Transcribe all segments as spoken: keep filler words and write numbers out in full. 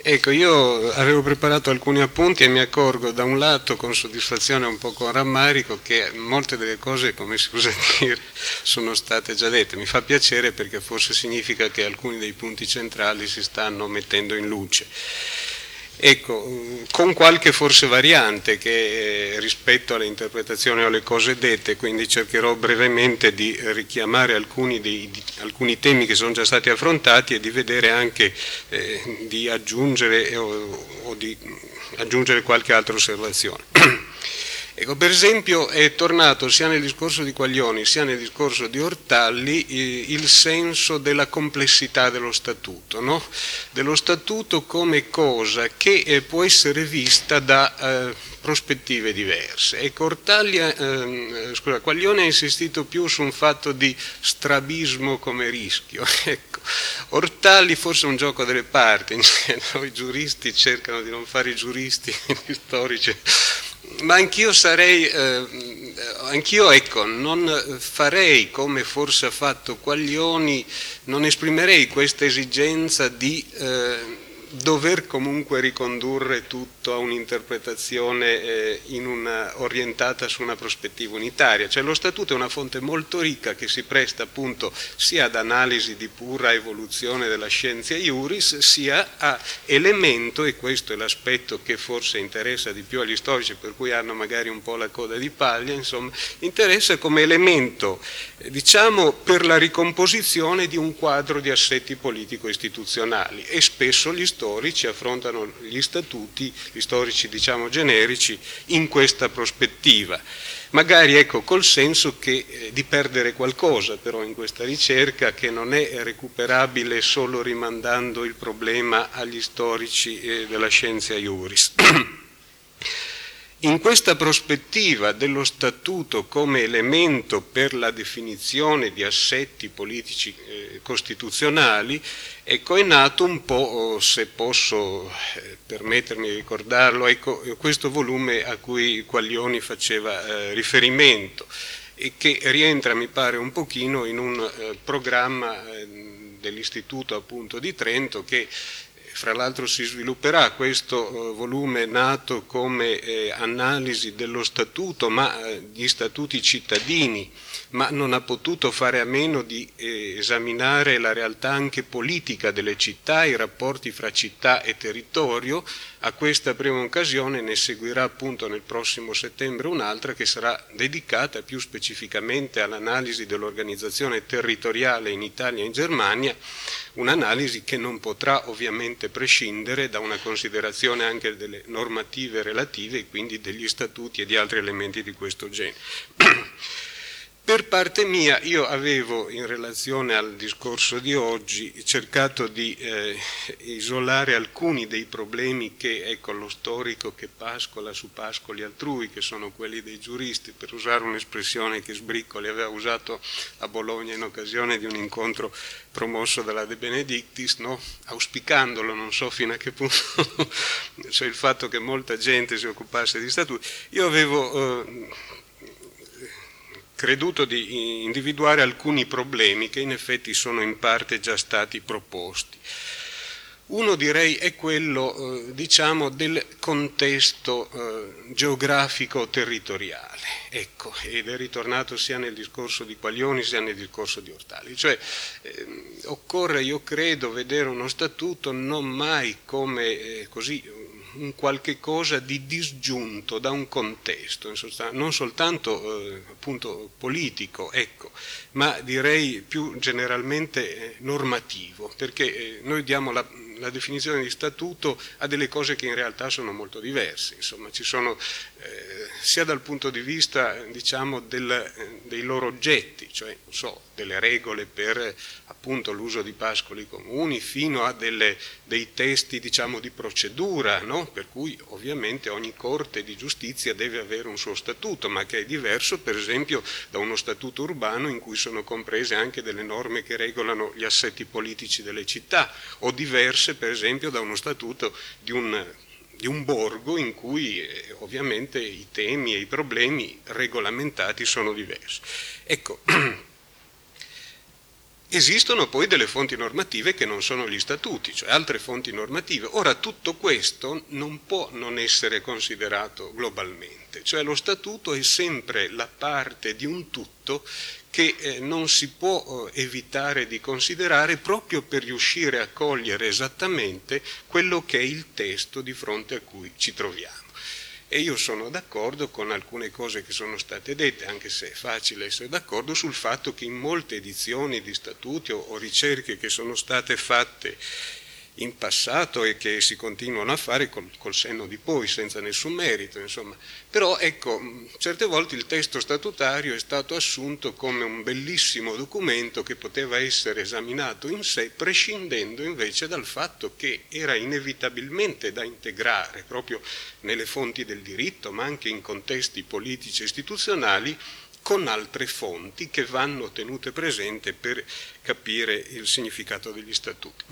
Ecco, io avevo preparato alcuni appunti e mi accorgo da un lato con soddisfazione e un po' con rammarico che molte delle cose, come si usa dire, sono state già dette. Mi fa piacere perché forse significa che alcuni dei punti centrali si stanno mettendo in luce. Ecco, con qualche forse variante che eh, rispetto alle interpretazioni o alle cose dette, quindi cercherò brevemente di richiamare alcuni, dei, di, alcuni temi che sono già stati affrontati e di vedere anche eh, di aggiungere o, o di aggiungere qualche altra osservazione. Ecco, per esempio è tornato sia nel discorso di Quaglioni sia nel discorso di Ortalli eh, il senso della complessità dello statuto, no? Dello statuto come cosa che eh, può essere vista da eh, prospettive diverse. Ecco, Ortalli, eh, scusa, Quaglioni ha insistito più su un fatto di strabismo come rischio. Ecco, Ortalli forse è un gioco delle parti, no? I giuristi cercano di non fare i giuristi, gli storici. Ma anch'io sarei, eh, anch'io ecco, non farei come forse ha fatto Quaglioni, non esprimerei questa esigenza di eh, dover comunque ricondurre tutto a un'interpretazione eh, in una, orientata su una prospettiva unitaria. Cioè lo statuto è una fonte molto ricca che si presta appunto sia ad analisi di pura evoluzione della scienza iuris, sia a elemento, e questo è l'aspetto che forse interessa di più agli storici, per cui hanno magari un po' la coda di paglia, insomma, interessa come elemento, eh, diciamo, per la ricomposizione di un quadro di assetti politico-istituzionali, e spesso gli storici affrontano gli statuti, gli storici diciamo generici, in questa prospettiva. Magari ecco col senso che, eh, di perdere qualcosa però in questa ricerca che non è recuperabile solo rimandando il problema agli storici eh, della scienza iuris. In questa prospettiva dello statuto come elemento per la definizione di assetti politici eh, costituzionali, ecco, è nato un po', se posso eh, permettermi di ricordarlo, ecco, questo volume a cui Quaglioni faceva eh, riferimento e che rientra, mi pare, un pochino in un eh, programma eh, dell'Istituto appunto di Trento che fra l'altro si svilupperà. Questo eh, volume nato come eh, analisi dello statuto, ma eh, gli statuti cittadini, ma non ha potuto fare a meno di eh, esaminare la realtà anche politica delle città, i rapporti fra città e territorio. A questa prima occasione ne seguirà appunto nel prossimo settembre un'altra che sarà dedicata più specificamente all'analisi dell'organizzazione territoriale in Italia e in Germania, un'analisi che non potrà ovviamente prescindere da una considerazione anche delle normative relative e quindi degli statuti e di altri elementi di questo genere. Per parte mia io avevo, in relazione al discorso di oggi, cercato di eh, isolare alcuni dei problemi che, ecco, lo storico che pascola su pascoli altrui, che sono quelli dei giuristi, per usare un'espressione che Sbriccoli aveva usato a Bologna in occasione di un incontro promosso dalla De Benedictis, no? Auspicandolo, non so fino a che punto, cioè il fatto che molta gente si occupasse di statuti. Io avevo eh, creduto di individuare alcuni problemi che in effetti sono in parte già stati proposti. Uno, direi, è quello eh, diciamo del contesto eh, geografico territoriale, ecco, ed è ritornato sia nel discorso di Quaglioni sia nel discorso di Ortalli. Cioè eh, occorre, io credo, vedere uno statuto non mai come eh, così un qualche cosa di disgiunto da un contesto, in sostanza, non soltanto eh, appunto politico, ecco, ma direi più generalmente eh, normativo, perché eh, noi diamo la, la definizione di statuto a delle cose che in realtà sono molto diverse, insomma ci sono eh, sia dal punto di vista diciamo del, eh, dei loro oggetti, cioè non so, delle regole per appunto l'uso di pascoli comuni, fino a delle, dei testi diciamo di procedura, no? Per cui ovviamente ogni corte di giustizia deve avere un suo statuto, ma che è diverso per esempio da uno statuto urbano in cui sono comprese anche delle norme che regolano gli assetti politici delle città, o diverse per esempio da uno statuto di un, di un borgo in cui eh, ovviamente i temi e i problemi regolamentati sono diversi. Ecco, Esistono poi delle fonti normative che non sono gli statuti, cioè altre fonti normative. Ora tutto questo non può non essere considerato globalmente, cioè lo statuto è sempre la parte di un tutto che eh, non si può eh, evitare di considerare proprio per riuscire a cogliere esattamente quello che è il testo di fronte a cui ci troviamo. E io sono d'accordo con alcune cose che sono state dette, anche se è facile essere d'accordo, sul fatto che in molte edizioni di statuti o, o ricerche che sono state fatte in passato e che si continuano a fare col, col senno di poi, senza nessun merito, insomma. Però ecco, certe volte il testo statutario è stato assunto come un bellissimo documento che poteva essere esaminato in sé, prescindendo invece dal fatto che era inevitabilmente da integrare proprio nelle fonti del diritto, ma anche in contesti politici e istituzionali, con altre fonti che vanno tenute presenti per capire il significato degli statuti.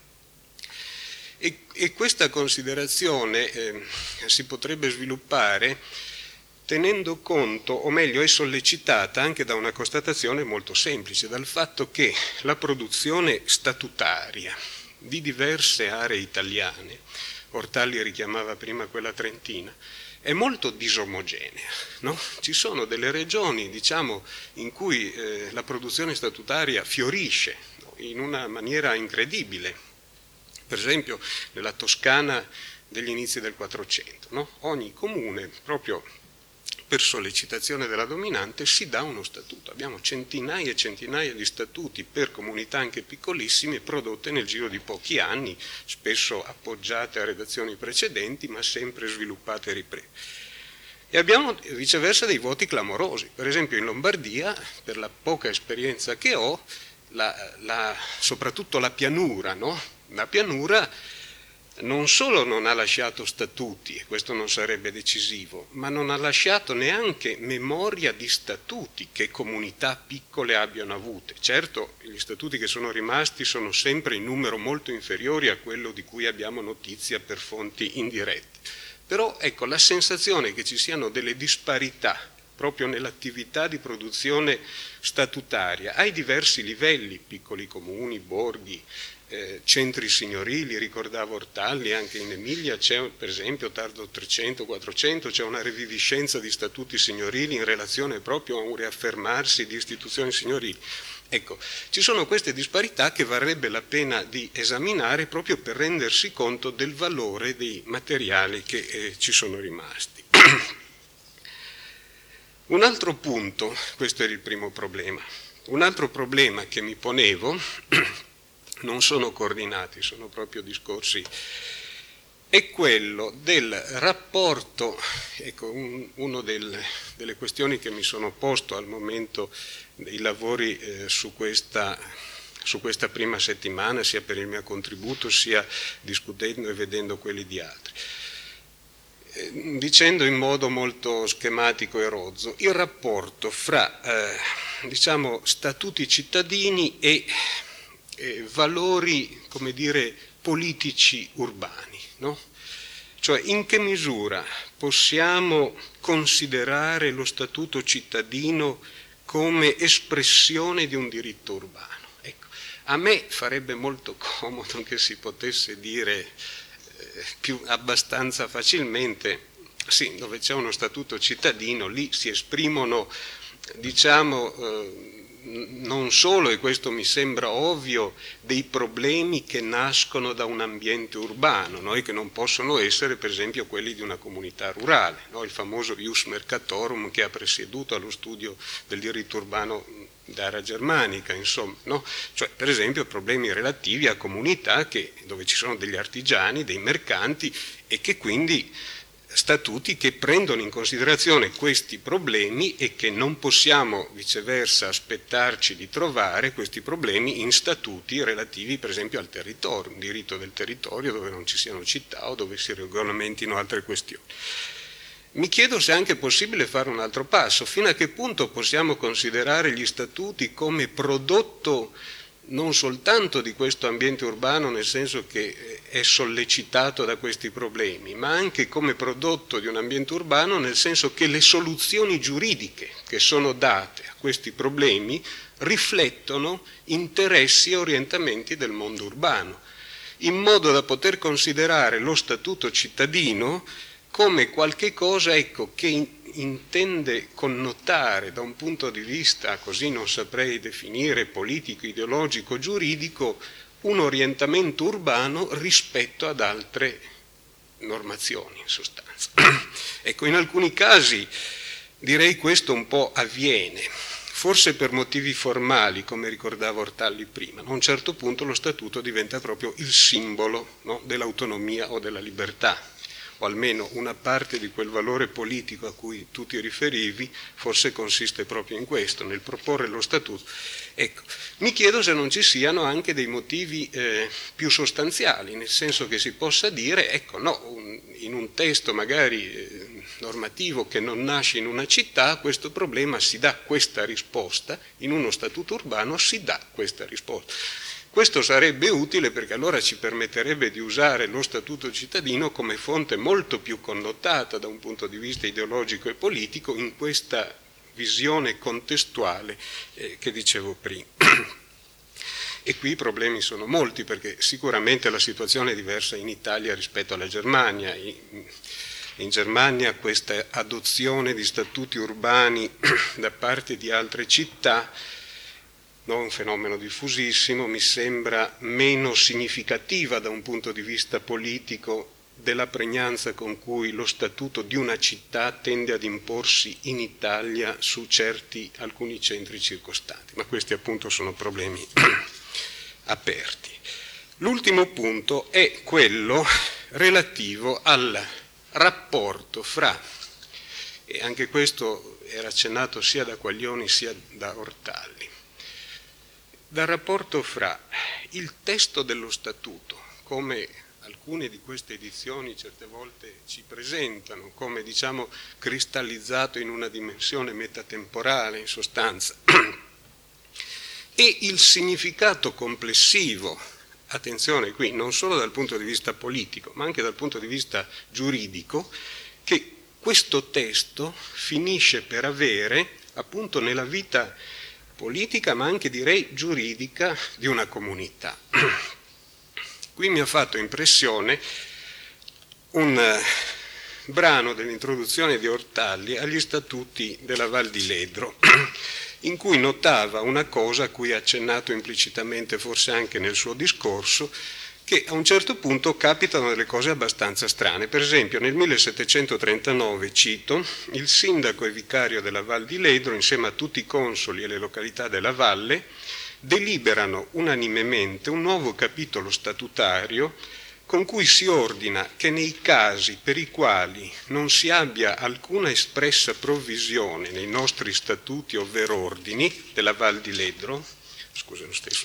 E, e questa considerazione eh, si potrebbe sviluppare tenendo conto, o meglio è sollecitata anche da una constatazione molto semplice, dal fatto che la produzione statutaria di diverse aree italiane, Ortalli richiamava prima quella trentina, è molto disomogenea, no? Ci sono delle regioni, diciamo, in cui eh, la produzione statutaria fiorisce, no? In una maniera incredibile. Per esempio nella Toscana degli inizi del Quattrocento, no? Ogni comune, proprio per sollecitazione della dominante, si dà uno statuto. Abbiamo centinaia e centinaia di statuti per comunità anche piccolissime prodotte nel giro di pochi anni, spesso appoggiate a redazioni precedenti, ma sempre sviluppate e riprese. E abbiamo viceversa dei voti clamorosi. Per esempio in Lombardia, per la poca esperienza che ho, la, la, soprattutto la pianura, no? La pianura non solo non ha lasciato statuti, e questo non sarebbe decisivo, ma non ha lasciato neanche memoria di statuti che comunità piccole abbiano avute. Certo, gli statuti che sono rimasti sono sempre in numero molto inferiori a quello di cui abbiamo notizia per fonti indirette. Però ecco, la sensazione che ci siano delle disparità proprio nell'attività di produzione statutaria ai diversi livelli, piccoli comuni, borghi, Eh, centri signorili, ricordavo Ortalli, anche in Emilia c'è per esempio tardo trecento quattrocento c'è una reviviscenza di statuti signorili in relazione proprio a un riaffermarsi di istituzioni signorili. Ecco, ci sono queste disparità che varrebbe la pena di esaminare proprio per rendersi conto del valore dei materiali che eh, ci sono rimasti. Un altro punto, questo era il primo problema, un altro problema che mi ponevo non sono coordinati, sono proprio discorsi, è quello del rapporto, ecco, un, uno del, delle questioni che mi sono posto al momento dei lavori eh, su, questa, su questa prima settimana, sia per il mio contributo, sia discutendo e vedendo quelli di altri. Eh, dicendo in modo molto schematico e rozzo, il rapporto fra, eh, diciamo, statuti cittadini e Eh, valori, come dire, politici urbani, no? Cioè in che misura possiamo considerare lo statuto cittadino come espressione di un diritto urbano? Ecco, a me farebbe molto comodo che si potesse dire eh, più abbastanza facilmente, sì, dove c'è uno statuto cittadino, lì si esprimono, diciamo, eh, non solo, e questo mi sembra ovvio, dei problemi che nascono da un ambiente urbano, no? E che non possono essere per esempio quelli di una comunità rurale, no? Il famoso ius mercatorum che ha presieduto allo studio del diritto urbano d'area germanica, insomma, no? Cioè per esempio problemi relativi a comunità che, dove ci sono degli artigiani, dei mercanti e che quindi statuti che prendono in considerazione questi problemi e che non possiamo viceversa aspettarci di trovare questi problemi in statuti relativi per esempio al territorio, un diritto del territorio dove non ci siano città o dove si regolamentino altre questioni. Mi chiedo se è anche possibile fare un altro passo, fino a che punto possiamo considerare gli statuti come prodotto non soltanto di questo ambiente urbano nel senso che è sollecitato da questi problemi, ma anche come prodotto di un ambiente urbano nel senso che le soluzioni giuridiche che sono date a questi problemi riflettono interessi e orientamenti del mondo urbano, in modo da poter considerare lo statuto cittadino come qualche cosa, ecco, che in, intende connotare da un punto di vista, così non saprei definire, politico, ideologico, giuridico, un orientamento urbano rispetto ad altre normazioni, in sostanza. Ecco, in alcuni casi direi questo un po' avviene, forse per motivi formali, come ricordava Ortalli prima. A un certo punto lo statuto diventa proprio il simbolo, no, dell'autonomia o della libertà, o almeno una parte di quel valore politico a cui tu ti riferivi forse consiste proprio in questo, nel proporre lo statuto. Ecco, mi chiedo se non ci siano anche dei motivi eh, più sostanziali, nel senso che si possa dire, ecco, no, un, in un testo magari eh, normativo che non nasce in una città, questo problema si dà questa risposta, in uno statuto urbano si dà questa risposta. Questo sarebbe utile perché allora ci permetterebbe di usare lo statuto cittadino come fonte molto più connotata da un punto di vista ideologico e politico in questa visione contestuale eh, che dicevo prima. E qui i problemi sono molti perché sicuramente la situazione è diversa in Italia rispetto alla Germania. In Germania questa adozione di statuti urbani da parte di altre città, non un fenomeno diffusissimo, mi sembra meno significativa da un punto di vista politico della pregnanza con cui lo statuto di una città tende ad imporsi in Italia su certi, alcuni centri circostanti, ma questi appunto sono problemi aperti. L'ultimo punto è quello relativo al rapporto fra, e anche questo era accennato sia da Quaglioni sia da Ortalli, dal rapporto fra il testo dello statuto, come alcune di queste edizioni certe volte ci presentano, come diciamo cristallizzato in una dimensione metatemporale in sostanza, e il significato complessivo, attenzione qui, non solo dal punto di vista politico, ma anche dal punto di vista giuridico, che questo testo finisce per avere appunto nella vita politica ma anche direi giuridica di una comunità. Qui mi ha fatto impressione un uh, brano dell'introduzione di Ortalli agli statuti della Val di Ledro, in cui notava una cosa a cui ha accennato implicitamente forse anche nel suo discorso, che a un certo punto capitano delle cose abbastanza strane. Per esempio nel millesettecentotrentanove, cito, il sindaco e vicario della Val di Ledro insieme a tutti i consoli e le località della valle deliberano unanimemente un nuovo capitolo statutario con cui si ordina che nei casi per i quali non si abbia alcuna espressa provvisione nei nostri statuti ovvero ordini della Val di Ledro, scusa lo stesso,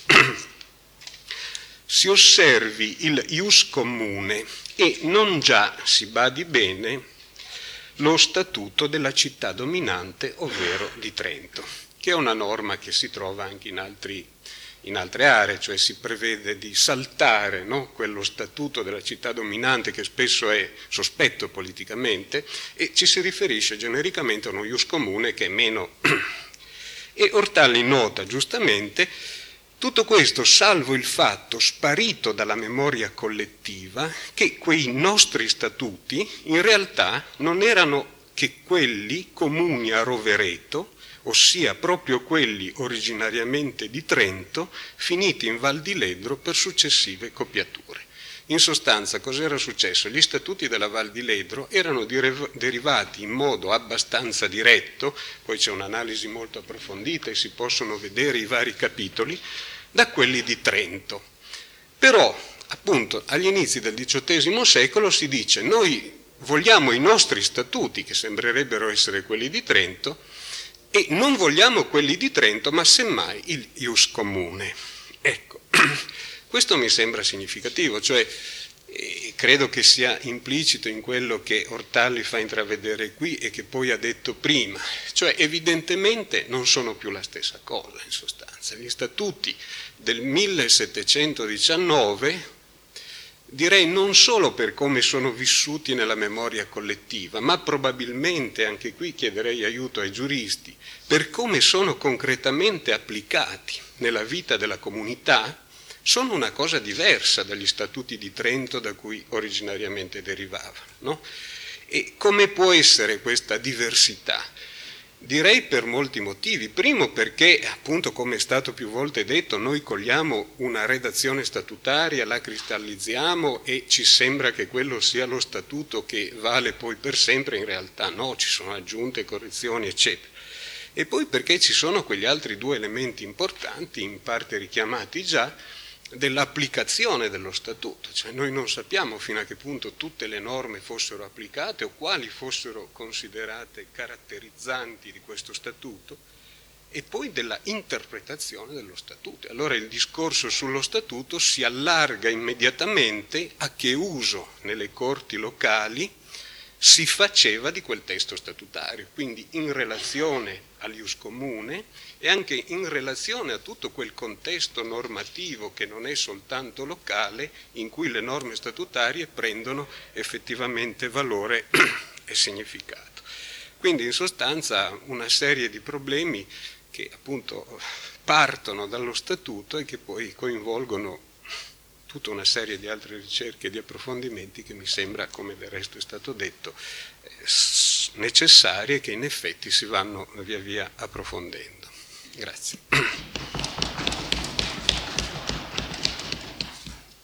si osservi il ius comune e non già, si badi bene, lo statuto della città dominante, ovvero di Trento, che è una norma che si trova anche in, altri, in altre aree, cioè si prevede di saltare, no, quello statuto della città dominante che spesso è sospetto politicamente e ci si riferisce genericamente a uno ius comune che è meno. E Ortalli nota giustamente tutto questo salvo il fatto, sparito dalla memoria collettiva, che quei nostri statuti in realtà non erano che quelli comuni a Rovereto, ossia proprio quelli originariamente di Trento, finiti in Val di Ledro per successive copiature. In sostanza, cos'era successo? Gli statuti della Val di Ledro erano derivati in modo abbastanza diretto, poi c'è un'analisi molto approfondita e si possono vedere i vari capitoli, da quelli di Trento. Però, appunto, agli inizi del diciottesimo secolo si dice noi vogliamo i nostri statuti, che sembrerebbero essere quelli di Trento, e non vogliamo quelli di Trento, ma semmai il ius comune. Ecco, questo mi sembra significativo, cioè E credo che sia implicito in quello che Ortalli fa intravedere qui e che poi ha detto prima, cioè evidentemente non sono più la stessa cosa in sostanza. Gli statuti del millesettecentodiciannove, direi non solo per come sono vissuti nella memoria collettiva, ma probabilmente, anche qui chiederei aiuto ai giuristi, per come sono concretamente applicati nella vita della comunità, sono una cosa diversa dagli statuti di Trento da cui originariamente derivavano, no? E come può essere questa diversità? Direi per molti motivi. Primo perché, appunto, come è stato più volte detto, noi cogliamo una redazione statutaria, la cristallizziamo e ci sembra che quello sia lo statuto che vale poi per sempre, in realtà no, ci sono aggiunte, correzioni, eccetera. E poi perché ci sono quegli altri due elementi importanti, in parte richiamati già, dell'applicazione dello statuto, cioè noi non sappiamo fino a che punto tutte le norme fossero applicate o quali fossero considerate caratterizzanti di questo statuto, e poi della interpretazione dello statuto. Allora il discorso sullo statuto si allarga immediatamente a che uso nelle corti locali si faceva di quel testo statutario, quindi in relazione all'ius comune e anche in relazione a tutto quel contesto normativo che non è soltanto locale, in cui le norme statutarie prendono effettivamente valore e significato. Quindi in sostanza una serie di problemi che appunto partono dallo statuto e che poi coinvolgono tutta una serie di altre ricerche e di approfondimenti che mi sembra, come del resto è stato detto, eh, necessarie e che in effetti si vanno via via approfondendo. Grazie.